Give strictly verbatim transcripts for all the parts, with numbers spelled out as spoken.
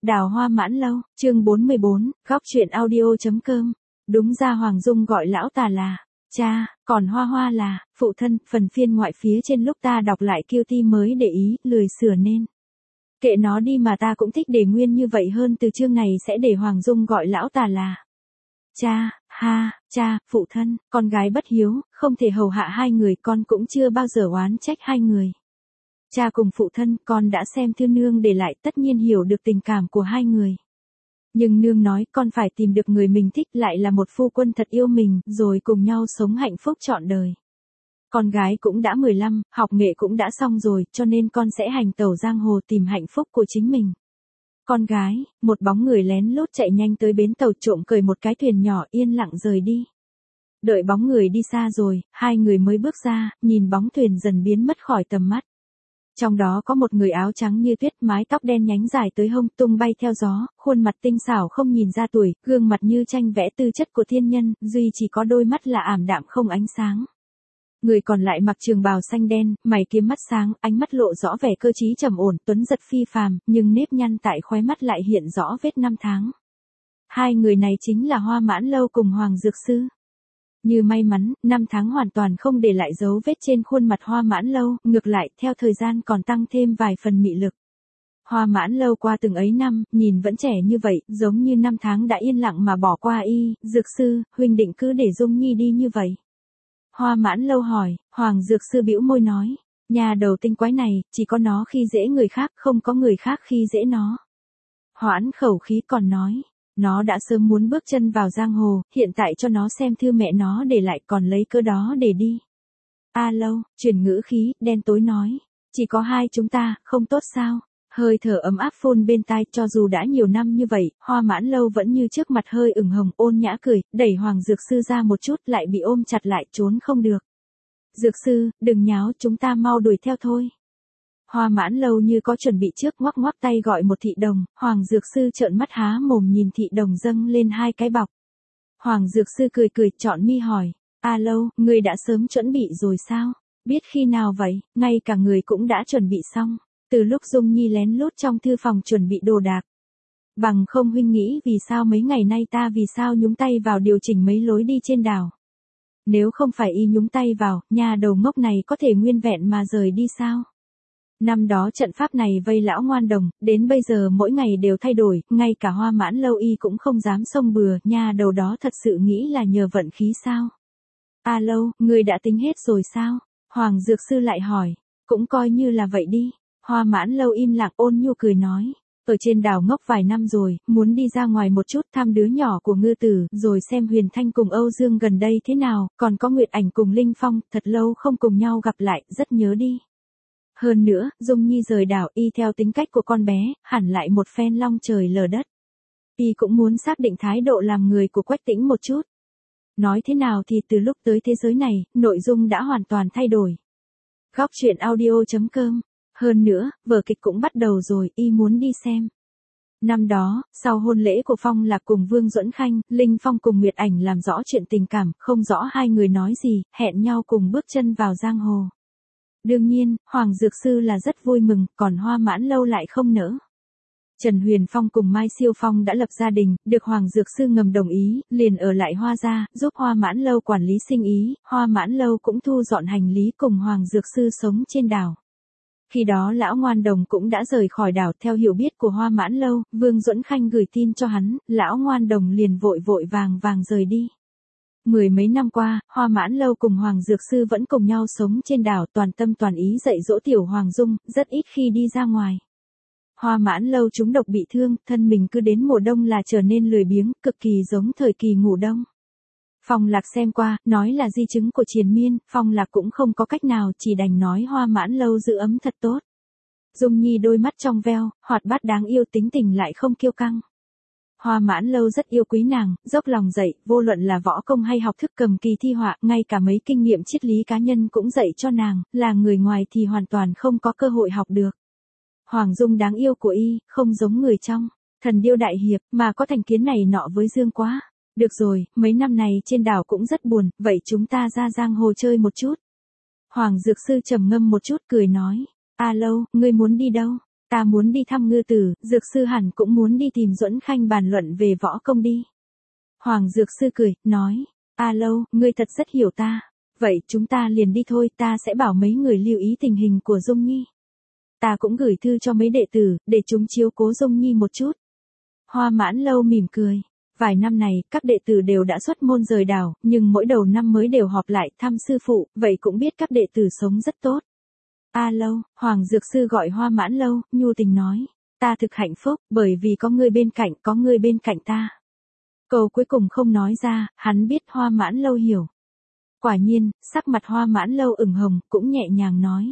Đào Hoa Mãn Lâu, chương bốn mươi bốn, góc truyện audio.com. Đúng ra Hoàng Dung gọi lão tà là cha, còn Hoa Hoa là phụ thân. Phần phiên ngoại phía trên lúc ta đọc lại Q T mới để ý, lười sửa nên. Kệ nó đi, mà ta cũng thích để nguyên như vậy hơn. Từ chương này sẽ để Hoàng Dung gọi lão tà là cha, ha, cha, phụ thân. Con gái bất hiếu, không thể hầu hạ hai người, con cũng chưa bao giờ oán trách hai người. Cha cùng phụ thân, con đã xem thư nương để lại, tất nhiên hiểu được tình cảm của hai người. Nhưng nương nói con phải tìm được người mình thích, lại là một phu quân thật yêu mình, rồi cùng nhau sống hạnh phúc trọn đời. Con gái cũng đã mười lăm, học nghệ cũng đã xong rồi, cho nên con sẽ hành tẩu giang hồ tìm hạnh phúc của chính mình. Con gái, một bóng người lén lút chạy nhanh tới bến tàu, trộm cởi một cái thuyền nhỏ, yên lặng rời đi. Đợi bóng người đi xa rồi, hai người mới bước ra, nhìn bóng thuyền dần biến mất khỏi tầm mắt. Trong đó có một người áo trắng như tuyết, mái tóc đen nhánh dài tới hông, tung bay theo gió, khuôn mặt tinh xảo không nhìn ra tuổi, gương mặt như tranh vẽ tư chất của thiên nhân, duy chỉ có đôi mắt là ảm đạm không ánh sáng. Người còn lại mặc trường bào xanh đen, mày kiếm mắt sáng, ánh mắt lộ rõ vẻ cơ trí trầm ổn, tuấn giật phi phàm, nhưng nếp nhăn tại khóe mắt lại hiện rõ vết năm tháng. Hai người này chính là Hoa Mãn Lâu cùng Hoàng Dược Sư. Như may mắn, năm tháng hoàn toàn không để lại dấu vết trên khuôn mặt Hoa Mãn Lâu, ngược lại, theo thời gian còn tăng thêm vài phần mị lực. Hoa Mãn Lâu qua từng ấy năm, nhìn vẫn trẻ như vậy, giống như năm tháng đã yên lặng mà bỏ qua y. Dược Sư, huynh định cứ để Dung Nhi đi như vậy? Hoa Mãn Lâu hỏi. Hoàng Dược Sư bĩu môi nói, nhà đầu tinh quái này, chỉ có nó khi dễ người khác, không có người khác khi dễ nó. Hoãn khẩu khí còn nói, nó đã sớm muốn bước chân vào giang hồ, hiện tại cho nó xem thư mẹ nó để lại, còn lấy cớ đó để đi. A Lâu, chuyển ngữ khí, đen tối nói, chỉ có hai chúng ta, không tốt sao? Hơi thở ấm áp phun bên tai, cho dù đã nhiều năm như vậy, Hoa Mãn Lâu vẫn như trước mặt hơi ửng hồng, ôn nhã cười, đẩy Hoàng Dược Sư ra một chút, lại bị ôm chặt lại, trốn không được. Dược Sư, đừng nháo, chúng ta mau đuổi theo thôi. Hoa Mãn Lâu như có chuẩn bị trước, ngoắc ngoắc tay gọi một thị đồng. Hoàng Dược Sư trợn mắt há mồm nhìn thị đồng dâng lên hai cái bọc. Hoàng Dược Sư cười cười, trọn mi hỏi, A Lâu, ngươi đã sớm chuẩn bị rồi sao? Biết khi nào vậy? Ngay cả người cũng đã chuẩn bị xong. Từ lúc Dung Nhi lén lút trong thư phòng chuẩn bị đồ đạc. Bằng không huynh nghĩ vì sao mấy ngày nay ta vì sao nhúng tay vào điều chỉnh mấy lối đi trên đảo? Nếu không phải y nhúng tay vào, nhà đầu ngốc này có thể nguyên vẹn mà rời đi sao? Năm đó trận pháp này vây lão ngoan đồng, đến bây giờ mỗi ngày đều thay đổi, ngay cả Hoa Mãn Lâu y cũng không dám xông bừa, nhà đầu đó thật sự nghĩ là nhờ vận khí sao? A Lâu, ngươi đã tính hết rồi sao? Hoàng Dược Sư lại hỏi, cũng coi như là vậy đi. Hoa Mãn Lâu im lặng, ôn nhu cười nói, ở trên đảo ngốc vài năm rồi, muốn đi ra ngoài một chút thăm đứa nhỏ của ngư tử, rồi xem Huyền Thanh cùng Âu Dương gần đây thế nào, còn có Nguyệt Ảnh cùng Linh Phong, thật lâu không cùng nhau gặp lại, rất nhớ đi. Hơn nữa, Dung Nhi rời đảo, y theo tính cách của con bé, hẳn lại một phen long trời lở đất. Y cũng muốn xác định thái độ làm người của Quách Tĩnh một chút. Nói thế nào thì từ lúc tới thế giới này, nội dung đã hoàn toàn thay đổi. Góc truyện audio.com. Hơn nữa, vở kịch cũng bắt đầu rồi, y muốn đi xem. Năm đó, sau hôn lễ của Phong Lạc cùng Vương Duẫn Khanh, Linh Phong cùng Nguyệt Ảnh làm rõ chuyện tình cảm, không rõ hai người nói gì, hẹn nhau cùng bước chân vào giang hồ. Đương nhiên, Hoàng Dược Sư là rất vui mừng, còn Hoa Mãn Lâu lại không nỡ. Trần Huyền Phong cùng Mai Siêu Phong đã lập gia đình, được Hoàng Dược Sư ngầm đồng ý, liền ở lại Hoa gia, giúp Hoa Mãn Lâu quản lý sinh ý. Hoa Mãn Lâu cũng thu dọn hành lý cùng Hoàng Dược Sư sống trên đảo. Khi đó lão ngoan đồng cũng đã rời khỏi đảo. Theo hiểu biết của Hoa Mãn Lâu, Vương Duẫn Khanh gửi tin cho hắn, lão ngoan đồng liền vội vội vàng vàng rời đi. Mười mấy năm qua, Hoa Mãn Lâu cùng Hoàng Dược Sư vẫn cùng nhau sống trên đảo, toàn tâm toàn ý dạy dỗ tiểu Hoàng Dung, rất ít khi đi ra ngoài. Hoa Mãn Lâu trúng độc bị thương, thân mình cứ đến mùa đông là trở nên lười biếng, cực kỳ giống thời kỳ ngủ đông. Phong Lạc xem qua, nói là di chứng của triền miên, Phong Lạc cũng không có cách nào, chỉ đành nói Hoa Mãn Lâu giữ ấm thật tốt. Dung Nhi đôi mắt trong veo, hoạt bát đáng yêu, tính tình lại không kiêu căng. Hoa Mãn Lâu rất yêu quý nàng, dốc lòng dạy, vô luận là võ công hay học thức cầm kỳ thi họa, ngay cả mấy kinh nghiệm triết lý cá nhân cũng dạy cho nàng, là người ngoài thì hoàn toàn không có cơ hội học được. Hoàng Dung đáng yêu của y, không giống người trong Thần Điêu Đại Hiệp, mà có thành kiến này nọ với Dương Quá. Được rồi, mấy năm này trên đảo cũng rất buồn, vậy chúng ta ra giang hồ chơi một chút. Hoàng Dược Sư trầm ngâm một chút cười nói, A Lâu, ngươi muốn đi đâu? Ta muốn đi thăm Ngư Tử, Dược sư hẳn cũng muốn đi tìm Duẫn Khanh bàn luận về võ công đi. Hoàng Dược sư cười, nói, A Lâu, ngươi thật rất hiểu ta. Vậy chúng ta liền đi thôi, ta sẽ bảo mấy người lưu ý tình hình của Dung Nhi. Ta cũng gửi thư cho mấy đệ tử, để chúng chiếu cố Dung Nhi một chút. Hoa Mãn Lâu mỉm cười. Vài năm này, các đệ tử đều đã xuất môn rời đảo, nhưng mỗi đầu năm mới đều họp lại thăm sư phụ, vậy cũng biết các đệ tử sống rất tốt. A Lâu, Hoàng Dược sư gọi Hoa Mãn Lâu, nhu tình nói, ta thực hạnh phúc, bởi vì có ngươi bên cạnh, có ngươi bên cạnh ta. Câu cuối cùng không nói ra, hắn biết Hoa Mãn Lâu hiểu. Quả nhiên, sắc mặt Hoa Mãn Lâu ửng hồng, cũng nhẹ nhàng nói.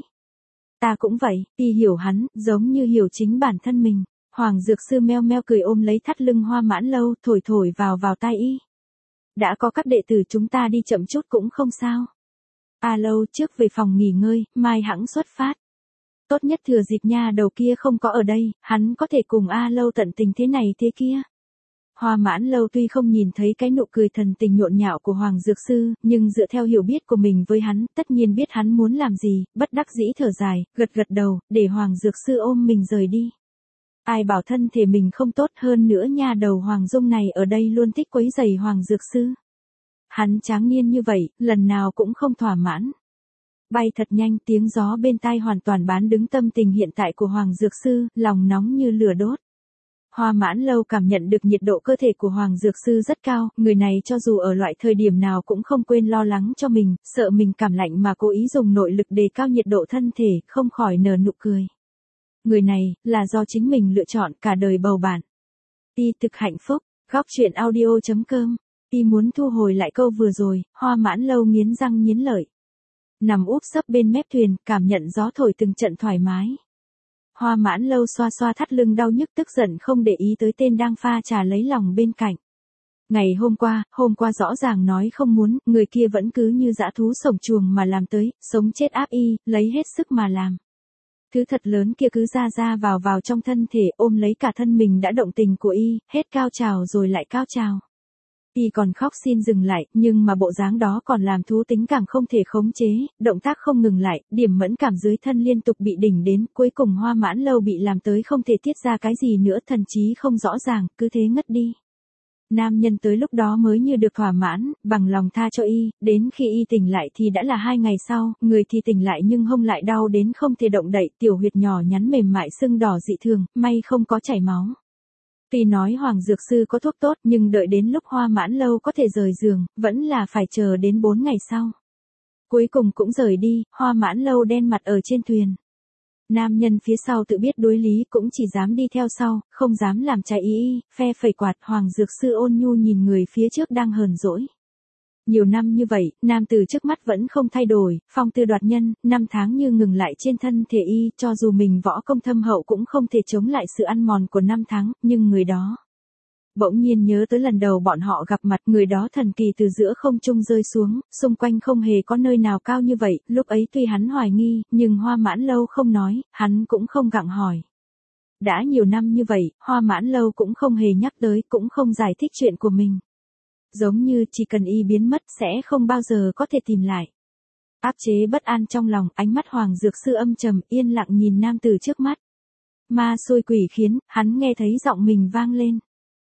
Ta cũng vậy, y hiểu hắn, giống như hiểu chính bản thân mình. Hoàng Dược sư meo meo cười ôm lấy thắt lưng Hoa Mãn Lâu, thổi thổi vào vào tai y. Đã có các đệ tử chúng ta đi chậm chút cũng không sao. A Lâu trước về phòng nghỉ ngơi, mai hẵng xuất phát. Tốt nhất thừa dịp nha đầu kia không có ở đây, hắn có thể cùng A Lâu tận tình thế này thế kia. Hoa Mãn Lâu tuy không nhìn thấy cái nụ cười thần tình nhộn nhạo của Hoàng Dược sư, nhưng dựa theo hiểu biết của mình với hắn, tất nhiên biết hắn muốn làm gì, bất đắc dĩ thở dài, gật gật đầu, để Hoàng Dược sư ôm mình rời đi. Ai bảo thân thể mình không tốt hơn nữa nha đầu Hoàng Dung này ở đây luôn thích quấy rầy Hoàng Dược sư. Hắn tráng niên như vậy, lần nào cũng không thỏa mãn. Bay thật nhanh, tiếng gió bên tai hoàn toàn bán đứng tâm tình hiện tại của Hoàng Dược sư, lòng nóng như lửa đốt. Hoa Mãn Lâu cảm nhận được nhiệt độ cơ thể của Hoàng Dược sư rất cao, người này cho dù ở loại thời điểm nào cũng không quên lo lắng cho mình, sợ mình cảm lạnh mà cố ý dùng nội lực đề cao nhiệt độ thân thể, không khỏi nở nụ cười. Người này, là do chính mình lựa chọn cả đời bầu bạn. Y thực hạnh phúc, góc truyện audio chấm com. Y muốn thu hồi lại câu vừa rồi, Hoa Mãn Lâu nghiến răng nghiến lợi. Nằm úp sấp bên mép thuyền, cảm nhận gió thổi từng trận thoải mái. Hoa Mãn Lâu xoa xoa thắt lưng đau nhức tức giận không để ý tới tên đang pha trà lấy lòng bên cạnh. Ngày hôm qua, hôm qua rõ ràng nói không muốn, người kia vẫn cứ như dã thú sổng chuồng mà làm tới, sống chết áp y, lấy hết sức mà làm. Thứ thật lớn kia cứ ra ra vào vào trong thân thể ôm lấy cả thân mình đã động tình của y, hết cao trào rồi lại cao trào. Y còn khóc xin dừng lại, nhưng mà bộ dáng đó còn làm thú tính càng không thể khống chế, động tác không ngừng lại, điểm mẫn cảm dưới thân liên tục bị đỉnh đến, cuối cùng Hoa Mãn Lâu bị làm tới không thể tiết ra cái gì nữa, thần trí không rõ ràng, cứ thế ngất đi. Nam nhân tới lúc đó mới như được thỏa mãn, bằng lòng tha cho y, đến khi y tỉnh lại thì đã là hai ngày sau, người thì tỉnh lại nhưng hông lại đau đến không thể động đậy, tiểu huyệt nhỏ nhắn mềm mại sưng đỏ dị thường, may không có chảy máu. Tuy nói Hoàng Dược sư có thuốc tốt nhưng đợi đến lúc Hoa Mãn Lâu có thể rời giường, vẫn là phải chờ đến bốn ngày sau. Cuối cùng cũng rời đi, Hoa Mãn Lâu đen mặt ở trên thuyền. Nam nhân phía sau tự biết đối lý cũng chỉ dám đi theo sau, không dám làm trái ý y, phe phẩy quạt. Hoàng Dược sư ôn nhu nhìn người phía trước đang hờn dỗi. Nhiều năm như vậy, nam từ trước mắt vẫn không thay đổi, phong tư đoạt nhân, năm tháng như ngừng lại trên thân thể y, cho dù mình võ công thâm hậu cũng không thể chống lại sự ăn mòn của năm tháng, nhưng người đó. Bỗng nhiên nhớ tới lần đầu bọn họ gặp mặt, người đó thần kỳ từ giữa không trung rơi xuống, xung quanh không hề có nơi nào cao như vậy, lúc ấy tuy hắn hoài nghi, nhưng Hoa Mãn Lâu không nói, hắn cũng không gặng hỏi. Đã nhiều năm như vậy, Hoa Mãn Lâu cũng không hề nhắc tới, cũng không giải thích chuyện của mình. Giống như chỉ cần y biến mất sẽ không bao giờ có thể tìm lại. Áp chế bất an trong lòng, ánh mắt Hoàng Dược sư âm trầm, yên lặng nhìn nam tử trước mắt. Ma xôi quỷ khiến, hắn nghe thấy giọng mình vang lên.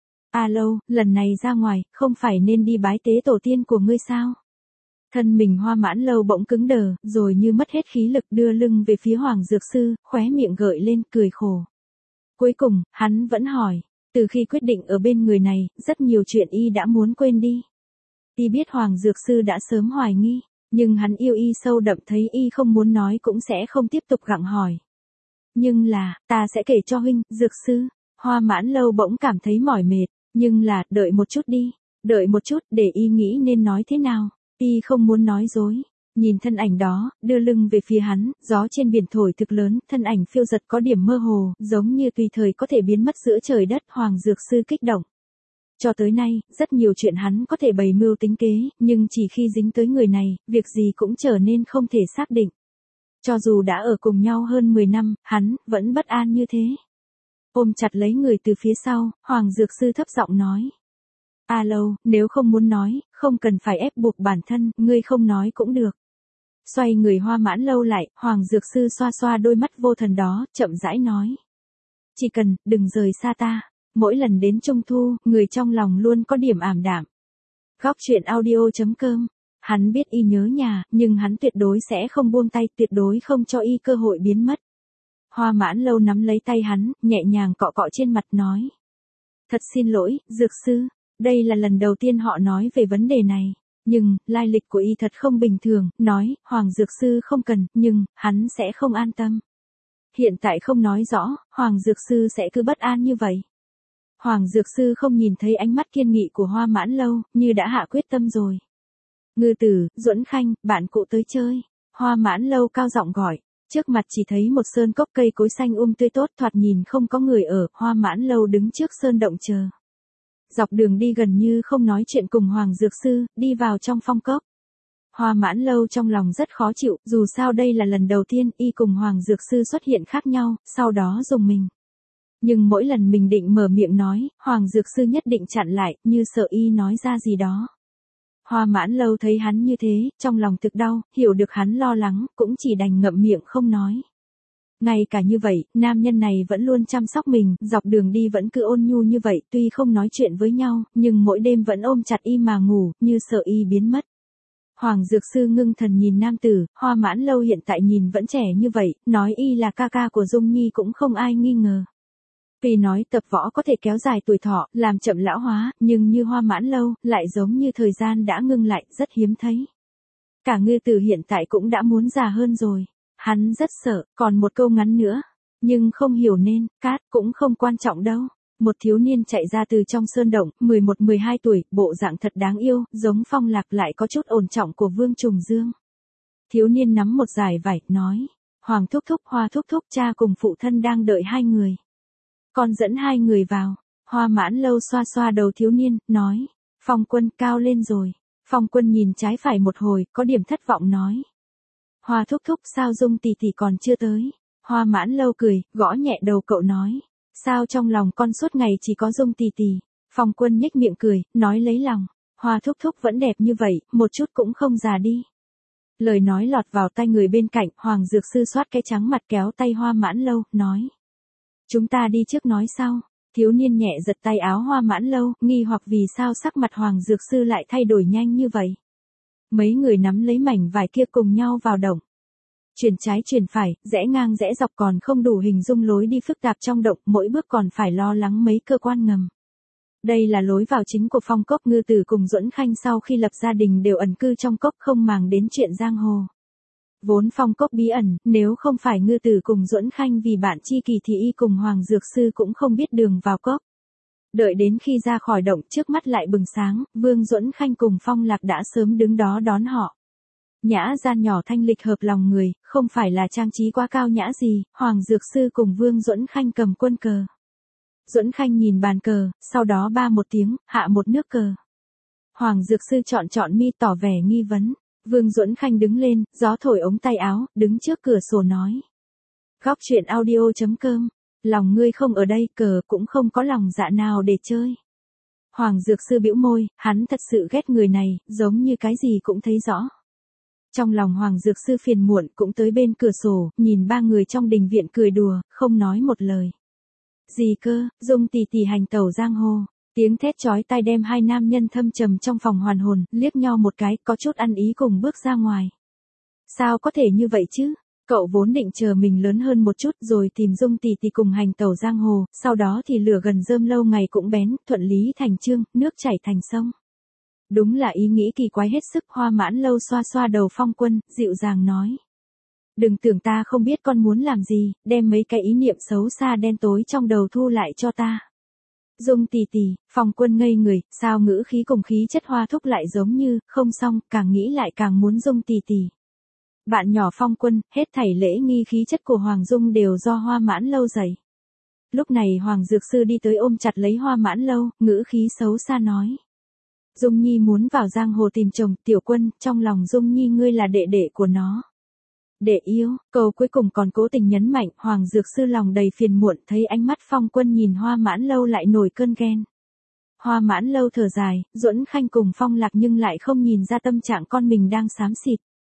A Lâu, lần này ra ngoài, không phải nên đi bái tế tổ tiên của ngươi sao? Thân mình Hoa Mãn Lâu bỗng cứng đờ, rồi như mất hết khí lực đưa lưng về phía Hoàng Dược sư, khóe miệng gợi lên, cười khổ. Cuối cùng, hắn vẫn hỏi. Từ khi quyết định ở bên người này, rất nhiều chuyện y đã muốn quên đi. Y biết Hoàng Dược sư đã sớm hoài nghi, nhưng hắn yêu y sâu đậm, thấy y không muốn nói cũng sẽ không tiếp tục gặng hỏi. Nhưng là, ta sẽ kể cho huynh, Dược sư. Hoa Mãn Lâu bỗng cảm thấy mỏi mệt, nhưng là, đợi một chút đi, đợi một chút để y nghĩ nên nói thế nào. Y không muốn nói dối. Nhìn thân ảnh đó, đưa lưng về phía hắn, gió trên biển thổi thực lớn, thân ảnh phiêu giật có điểm mơ hồ, giống như tùy thời có thể biến mất giữa trời đất. Hoàng Dược sư kích động. Cho tới nay, rất nhiều chuyện hắn có thể bày mưu tính kế, nhưng chỉ khi dính tới người này, việc gì cũng trở nên không thể xác định. Cho dù đã ở cùng nhau hơn mười năm, hắn vẫn bất an như thế. Ôm chặt lấy người từ phía sau, Hoàng Dược sư thấp giọng nói. A Lâu, nếu không muốn nói, không cần phải ép buộc bản thân, ngươi không nói cũng được. Xoay người Hoa Mãn Lâu lại, Hoàng Dược sư xoa xoa đôi mắt vô thần đó, chậm rãi nói. chỉ cần, đừng rời xa ta. Mỗi lần đến Trung Thu, người trong lòng luôn có điểm ảm đạm. Góc truyện audio.com. Hắn biết y nhớ nhà, nhưng hắn tuyệt đối sẽ không buông tay, tuyệt đối không cho y cơ hội biến mất. Hoa Mãn Lâu nắm lấy tay hắn, nhẹ nhàng cọ cọ trên mặt nói. Thật xin lỗi, dược sư, đây là lần đầu tiên họ nói về vấn đề này. Nhưng, lai lịch của y thật không bình thường, nói, Hoàng dược sư không cần, nhưng, hắn sẽ không an tâm. Hiện tại không nói rõ, Hoàng dược sư sẽ cứ bất an như vậy. Hoàng dược sư không nhìn thấy ánh mắt kiên nghị của Hoa Mãn Lâu, như đã hạ quyết tâm rồi. Ngư Tử, Duẫn Khanh, bạn cụ tới chơi. Hoa Mãn Lâu cao giọng gọi. Trước mặt chỉ thấy một sơn cốc cây cối xanh um tươi tốt, thoạt nhìn không có người ở. Hoa Mãn Lâu đứng trước sơn động chờ. Dọc đường đi gần như không nói chuyện cùng Hoàng dược sư, đi vào trong phong cốc. Hoa Mãn Lâu trong lòng rất khó chịu, dù sao đây là lần đầu tiên y cùng Hoàng dược sư xuất hiện khác nhau, sau đó dùng mình. Nhưng mỗi lần mình định mở miệng nói, Hoàng dược sư nhất định chặn lại, như sợ y nói ra gì đó. Hoa Mãn Lâu thấy hắn như thế, trong lòng thực đau, hiểu được hắn lo lắng, cũng chỉ đành ngậm miệng không nói. Ngay cả như vậy, nam nhân này vẫn luôn chăm sóc mình, dọc đường đi vẫn cứ ôn nhu như vậy, tuy không nói chuyện với nhau, nhưng mỗi đêm vẫn ôm chặt y mà ngủ, như sợ y biến mất. Hoàng dược sư ngưng thần nhìn nam tử, Hoa Mãn Lâu hiện tại nhìn vẫn trẻ như vậy, nói y là ca ca của Dung Nhi cũng không ai nghi ngờ. Vì nói tập võ có thể kéo dài tuổi thọ, làm chậm lão hóa, nhưng như Hoa Mãn Lâu, lại giống như thời gian đã ngưng lại, rất hiếm thấy. Cả Ngư Tử hiện tại cũng đã muốn già hơn rồi. Hắn rất sợ, còn một câu ngắn nữa. Nhưng không hiểu nên, cát cũng không quan trọng đâu. Một thiếu niên chạy ra từ trong sơn động, mười một mười hai tuổi, bộ dạng thật đáng yêu, giống Phong Lạc lại có chút ổn trọng của Vương Trùng Dương. Thiếu niên nắm một dải vải, nói. Hoàng thúc thúc, Hoa thúc thúc, cha cùng phụ thân đang đợi hai người. Con dẫn hai người vào. Hoa Mãn Lâu xoa xoa đầu thiếu niên, nói. Phong Quân cao lên rồi. Phong Quân nhìn trái phải một hồi, có điểm thất vọng nói. Hoa thúc thúc, sao Dung tỷ tỷ còn chưa tới? Hoa Mãn Lâu cười, gõ nhẹ đầu cậu nói. Sao trong lòng con suốt ngày chỉ có Dung tỷ tỷ? Phong Quân nhếch miệng cười, nói lấy lòng. Hoa thúc thúc vẫn đẹp như vậy, một chút cũng không già đi. Lời nói lọt vào tai người bên cạnh, Hoàng dược sư xoát cái trắng mặt kéo tay Hoa Mãn Lâu, nói. Chúng ta đi trước nói sau. Thiếu niên nhẹ giật tay áo Hoa Mãn Lâu, nghi hoặc vì sao sắc mặt Hoàng dược sư lại thay đổi nhanh như vậy. Mấy người nắm lấy mảnh vải kia cùng nhau vào động. Chuyển trái chuyển phải, rẽ ngang rẽ dọc còn không đủ hình dung lối đi phức tạp trong động, mỗi bước còn phải lo lắng mấy cơ quan ngầm. Đây là lối vào chính của phong cốc. Ngư Tử cùng Duẫn Khanh sau khi lập gia đình đều ẩn cư trong cốc, không màng đến chuyện giang hồ. Vốn phong cốc bí ẩn, nếu không phải Ngư Tử cùng Duẫn Khanh vì bạn tri kỷ thì y cùng Hoàng dược sư cũng không biết đường vào cốc. Đợi đến khi ra khỏi động, trước mắt lại bừng sáng, Vương Duẫn Khanh cùng Phong Lạc đã sớm đứng đó đón họ. Nhã gian nhỏ thanh lịch hợp lòng người, không phải là trang trí quá cao nhã gì. Hoàng dược sư cùng Vương Duẫn Khanh cầm quân cờ. Duẫn Khanh nhìn bàn cờ, sau đó ba một tiếng, hạ một nước cờ. Hoàng dược sư chọn chọn mi tỏ vẻ nghi vấn. Vương Duẫn Khanh đứng lên, gió thổi ống tay áo, đứng trước cửa sổ nói. Góc truyện audio.com. Lòng ngươi không ở đây, cờ cũng không có lòng dạ nào để chơi. Hoàng dược sư bĩu môi, hắn thật sự ghét người này, giống như cái gì cũng thấy rõ. Trong lòng Hoàng dược sư phiền muộn, cũng tới bên cửa sổ, nhìn ba người trong đình viện cười đùa, không nói một lời. Gì cơ, Dung tỷ tỷ hành tẩu giang hồ. Tiếng thét chói tai đem hai nam nhân thâm trầm trong phòng hoàn hồn, liếc nhau một cái, có chút ăn ý cùng bước ra ngoài. Sao có thể như vậy chứ? Cậu vốn định chờ mình lớn hơn một chút rồi tìm Dung tỷ tỷ cùng hành tẩu giang hồ, sau đó thì lửa gần rơm lâu ngày cũng bén, thuận lý thành chương, nước chảy thành sông. Đúng là ý nghĩ kỳ quái hết sức. Hoa Mãn Lâu xoa xoa đầu Phong Quân, dịu dàng nói. Đừng tưởng ta không biết con muốn làm gì, đem mấy cái ý niệm xấu xa đen tối trong đầu thu lại cho ta. Dung tỷ tỷ, Phong Quân ngây người, sao ngữ khí cùng khí chất Hoa thúc lại giống như, không xong, càng nghĩ lại càng muốn Dung tỷ tỷ. Bạn nhỏ Phong Quân, hết thảy lễ nghi khí chất của Hoàng Dung đều do Hoa Mãn Lâu dạy. Lúc này Hoàng dược sư đi tới ôm chặt lấy Hoa Mãn Lâu, ngữ khí xấu xa nói. Dung Nhi muốn vào giang hồ tìm chồng, Tiểu Quân, trong lòng Dung Nhi ngươi là đệ đệ của nó. Đệ yêu, câu cuối cùng còn cố tình nhấn mạnh. Hoàng dược sư lòng đầy phiền muộn, thấy ánh mắt Phong Quân nhìn Hoa Mãn Lâu lại nổi cơn ghen. Hoa Mãn Lâu thở dài, Duẫn Khanh cùng Phong Lạc nhưng lại không nhìn ra tâm trạng con mình đang xám xịt.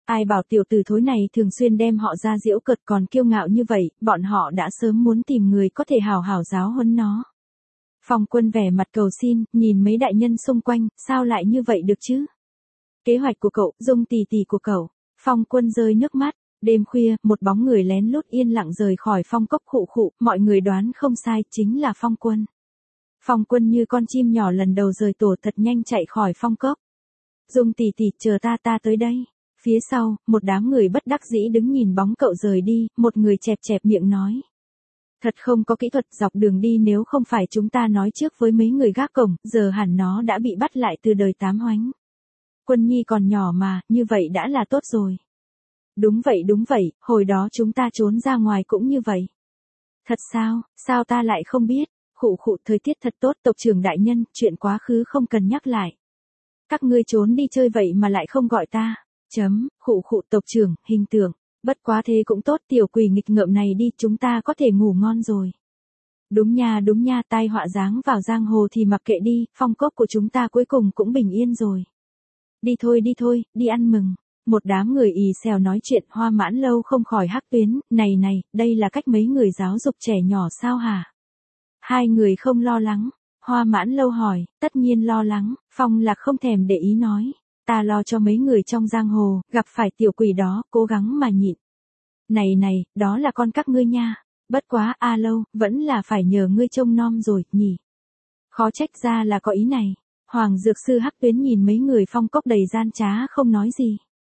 Ai bảo tiểu tử thối này thường xuyên đem họ ra giễu cợt còn kiêu ngạo như vậy, bọn họ đã sớm muốn tìm người có thể hào hảo giáo huấn nó. Phong Quân vẻ mặt cầu xin, nhìn mấy đại nhân xung quanh, sao lại như vậy được chứ? Kế hoạch của cậu, Dung tỷ tỷ của cậu. Phong Quân rơi nước mắt. Đêm khuya, một bóng người lén lút yên lặng rời khỏi phong cốc khụ khụ, mọi người đoán không sai, chính là Phong Quân. Phong Quân như con chim nhỏ lần đầu rời tổ thật nhanh chạy khỏi phong cốc. Dung tỷ tỷ, chờ ta ta tới đây. Phía sau, một đám người bất đắc dĩ đứng nhìn bóng cậu rời đi, một người chẹp chẹp miệng nói. Thật không có kỹ thuật dọc đường đi, nếu không phải chúng ta nói trước với mấy người gác cổng, giờ hẳn nó đã bị bắt lại từ đời tám hoánh. Quân Nhi còn nhỏ mà, như vậy đã là tốt rồi. Đúng vậy đúng vậy, hồi đó chúng ta trốn ra ngoài cũng như vậy. Thật sao, sao ta lại không biết, khụ khụ thời tiết thật tốt tộc trưởng đại nhân, chuyện quá khứ không cần nhắc lại. Các ngươi trốn đi chơi vậy mà lại không gọi ta, chấm, khụ khụ tộc trưởng, hình tượng, bất quá thế cũng tốt tiểu quỷ nghịch ngợm này đi chúng ta có thể ngủ ngon rồi. Đúng nha đúng nha tai họa giáng vào giang hồ thì mặc kệ đi, phong cốc của chúng ta cuối cùng cũng bình yên rồi. Đi thôi đi thôi, đi ăn mừng. Một đám người ì xèo nói chuyện Hoa Mãn Lâu không khỏi hắc tuyến, này này, đây là cách mấy người giáo dục trẻ nhỏ sao hả? Hai người không lo lắng, Hoa Mãn Lâu hỏi, tất nhiên lo lắng, Phong Lạc không thèm để ý nói, ta lo cho mấy người trong giang hồ, gặp phải tiểu quỷ đó, cố gắng mà nhịn. Này này, đó là con các ngươi nha, bất quá A Lâu, vẫn là phải nhờ ngươi trông nom rồi, nhỉ? Khó trách ra là có ý này, Hoàng Dược Sư hắc tuyến nhìn mấy người phong cốc đầy gian trá không nói gì.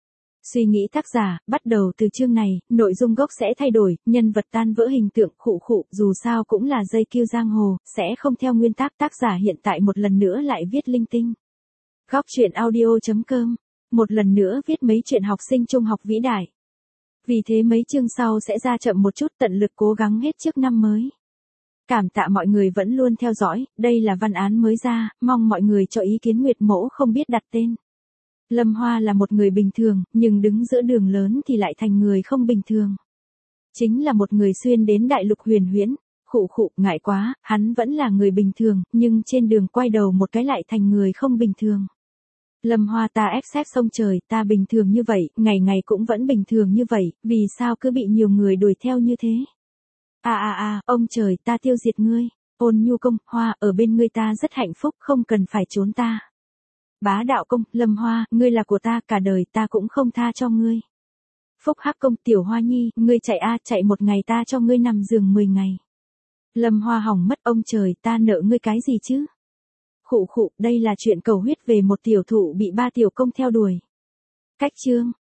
Suy nghĩ tác giả, bắt đầu từ chương này, nội dung gốc sẽ thay đổi, nhân vật tan vỡ hình tượng khụ khụ, dù sao cũng là dây kiêu giang hồ, sẽ không theo nguyên tắc tác giả hiện tại một lần nữa lại viết linh tinh. Góc truyện audio chấm com, một lần nữa viết mấy chuyện học sinh trung học vĩ đại. Vì thế mấy chương sau sẽ ra chậm một chút tận lực cố gắng hết trước năm mới. Cảm tạ mọi người vẫn luôn theo dõi, đây là văn án mới ra, mong mọi người cho ý kiến Nguyệt Mỗ không biết đặt tên. Lâm Hoa là một người bình thường, nhưng đứng giữa đường lớn thì lại thành người không bình thường. Chính là một người xuyên đến đại lục huyền huyễn, khụ khụ, ngại quá, hắn vẫn là người bình thường, nhưng trên đường quay đầu một cái lại thành người không bình thường. Lâm Hoa ta ép xét sông trời, ta bình thường như vậy, ngày ngày cũng vẫn bình thường như vậy, vì sao cứ bị nhiều người đuổi theo như thế? À à à, ông trời ta tiêu diệt ngươi, Ôn Nhu Công, Hoa, ở bên ngươi ta rất hạnh phúc, không cần phải trốn ta. Bá Đạo Công, Lâm Hoa, ngươi là của ta, cả đời ta cũng không tha cho ngươi. Phúc Hắc Công, Tiểu Hoa Nhi, ngươi chạy a, chạy một ngày ta cho ngươi nằm giường mười ngày. Lâm Hoa hỏng mất, ông trời, ta nợ ngươi cái gì chứ? Khụ khụ, đây là chuyện cầu huyết về một tiểu thụ bị ba tiểu công theo đuổi. Cách chương